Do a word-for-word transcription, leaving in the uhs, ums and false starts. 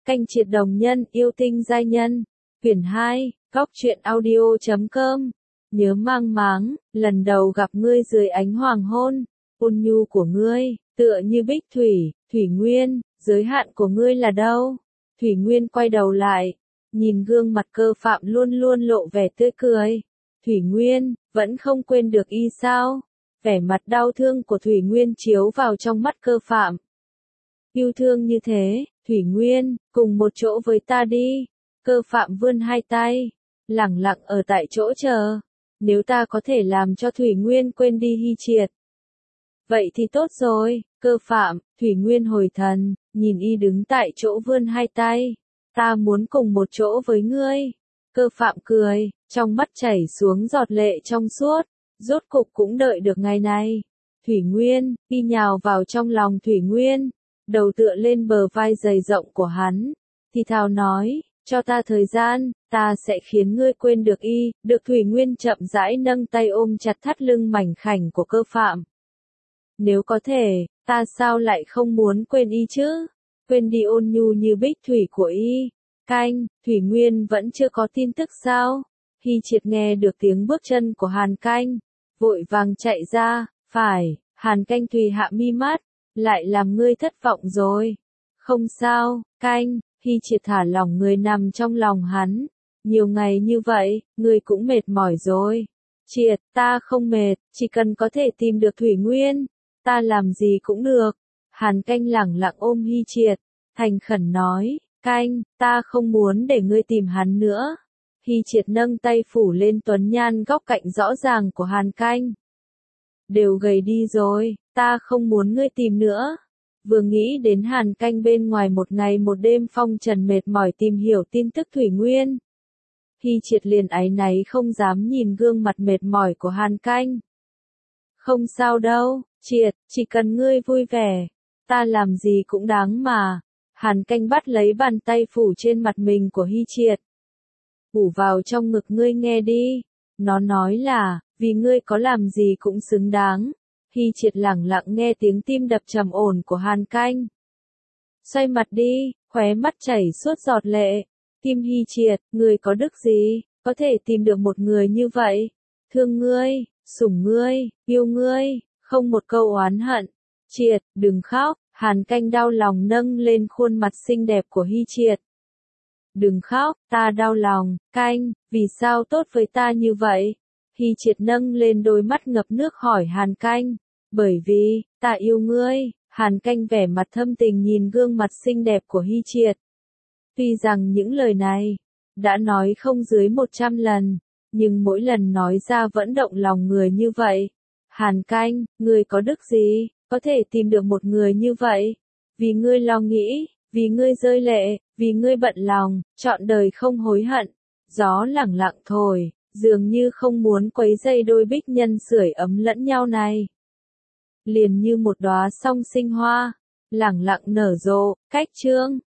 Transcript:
Canh Triệt Đồng Nhân, Yêu Tinh Giai Nhân. Quyển hai, Góc truyện audio chấm com. Nhớ mang máng, lần đầu gặp ngươi dưới ánh hoàng hôn, ôn nhu của ngươi, tựa như bích thủy, Thủy Nguyên, giới hạn của ngươi là đâu? Thủy Nguyên quay đầu lại, nhìn gương mặt Cơ Phạm luôn luôn lộ vẻ tươi cười. Thủy Nguyên, vẫn không quên được y sao? Vẻ mặt đau thương của Thủy Nguyên chiếu vào trong mắt Cơ Phạm. Yêu thương như thế, Thủy Nguyên, cùng một chỗ với ta đi. Cơ Phạm vươn hai tay, lẳng lặng ở tại chỗ chờ. Nếu ta có thể làm cho Thủy Nguyên quên đi Hy Triệt, vậy thì tốt rồi. Cơ Phạm, Thủy Nguyên hồi thần, nhìn y đứng tại chỗ vươn hai tay. Ta muốn cùng một chỗ với ngươi. Cơ Phạm cười, trong mắt chảy xuống giọt lệ trong suốt. Rốt cục cũng đợi được ngày này. Thủy Nguyên, y nhào vào trong lòng Thủy Nguyên, đầu tựa lên bờ vai dày rộng của hắn, thì thào nói, cho ta thời gian, ta sẽ khiến ngươi quên được y. Được Thủy Nguyên chậm rãi nâng tay ôm chặt thắt lưng mảnh khảnh của Cơ Phạm. Nếu có thể, ta sao lại không muốn quên y chứ? Quên đi ôn nhu như bích thủy của y. Canh, Thủy Nguyên vẫn chưa có tin tức sao? Hy Triệt nghe được tiếng bước chân của Hàn Canh, vội vàng chạy ra. Phải, Hàn Canh Thùy hạ mi mắt, lại làm ngươi thất vọng rồi. Không sao, Canh. Hy Triệt thả lỏng người nằm trong lòng hắn. Nhiều ngày như vậy, ngươi cũng mệt mỏi rồi. Triệt, ta không mệt, chỉ cần có thể tìm được Thủy Nguyên, ta làm gì cũng được. Hàn Canh lẳng lặng ôm Hy Triệt, thành khẩn nói, Canh, ta không muốn để ngươi tìm hắn nữa. Hy Triệt nâng tay phủ lên tuấn nhan góc cạnh rõ ràng của Hàn Canh. Đều gầy đi rồi, ta không muốn ngươi tìm nữa. Vừa nghĩ đến Hàn Canh bên ngoài một ngày một đêm phong trần mệt mỏi tìm hiểu tin tức Thủy Nguyên, Hy Triệt liền áy náy không dám nhìn gương mặt mệt mỏi của Hàn Canh. Không sao đâu, Triệt, chỉ cần ngươi vui vẻ, ta làm gì cũng đáng mà. Hàn Canh bắt lấy bàn tay phủ trên mặt mình của Hy Triệt. Phủ vào trong ngực ngươi nghe đi. Nó nói là, vì ngươi có làm gì cũng xứng đáng. Hy Triệt lẳng lặng nghe tiếng tim đập trầm ổn của Hàn Canh. Xoay mặt đi, khóe mắt chảy suốt giọt lệ. Tim Hy Triệt, ngươi có đức gì, có thể tìm được một người như vậy? Thương ngươi, sủng ngươi, yêu ngươi, không một câu oán hận. Triệt, đừng khóc. Hàn Canh đau lòng nâng lên khuôn mặt xinh đẹp của Hy Triệt. Đừng khóc, ta đau lòng. Canh, vì sao tốt với ta như vậy? Hy Triệt nâng lên đôi mắt ngập nước hỏi Hàn Canh. Bởi vì, ta yêu ngươi. Hàn Canh vẻ mặt thâm tình nhìn gương mặt xinh đẹp của Hy Triệt. Tuy rằng những lời này đã nói không dưới một trăm lần, nhưng mỗi lần nói ra vẫn động lòng người như vậy. Hàn Canh, ngươi có đức gì, có thể tìm được một người như vậy? Vì ngươi lo nghĩ, vì ngươi rơi lệ, vì ngươi bận lòng, trọn đời không hối hận. Gió lẳng lặng thổi, dường như không muốn quấy dây đôi bích nhân sưởi ấm lẫn nhau này. Liền như một đóa song sinh hoa, lẳng lặng nở rộ. Cách chương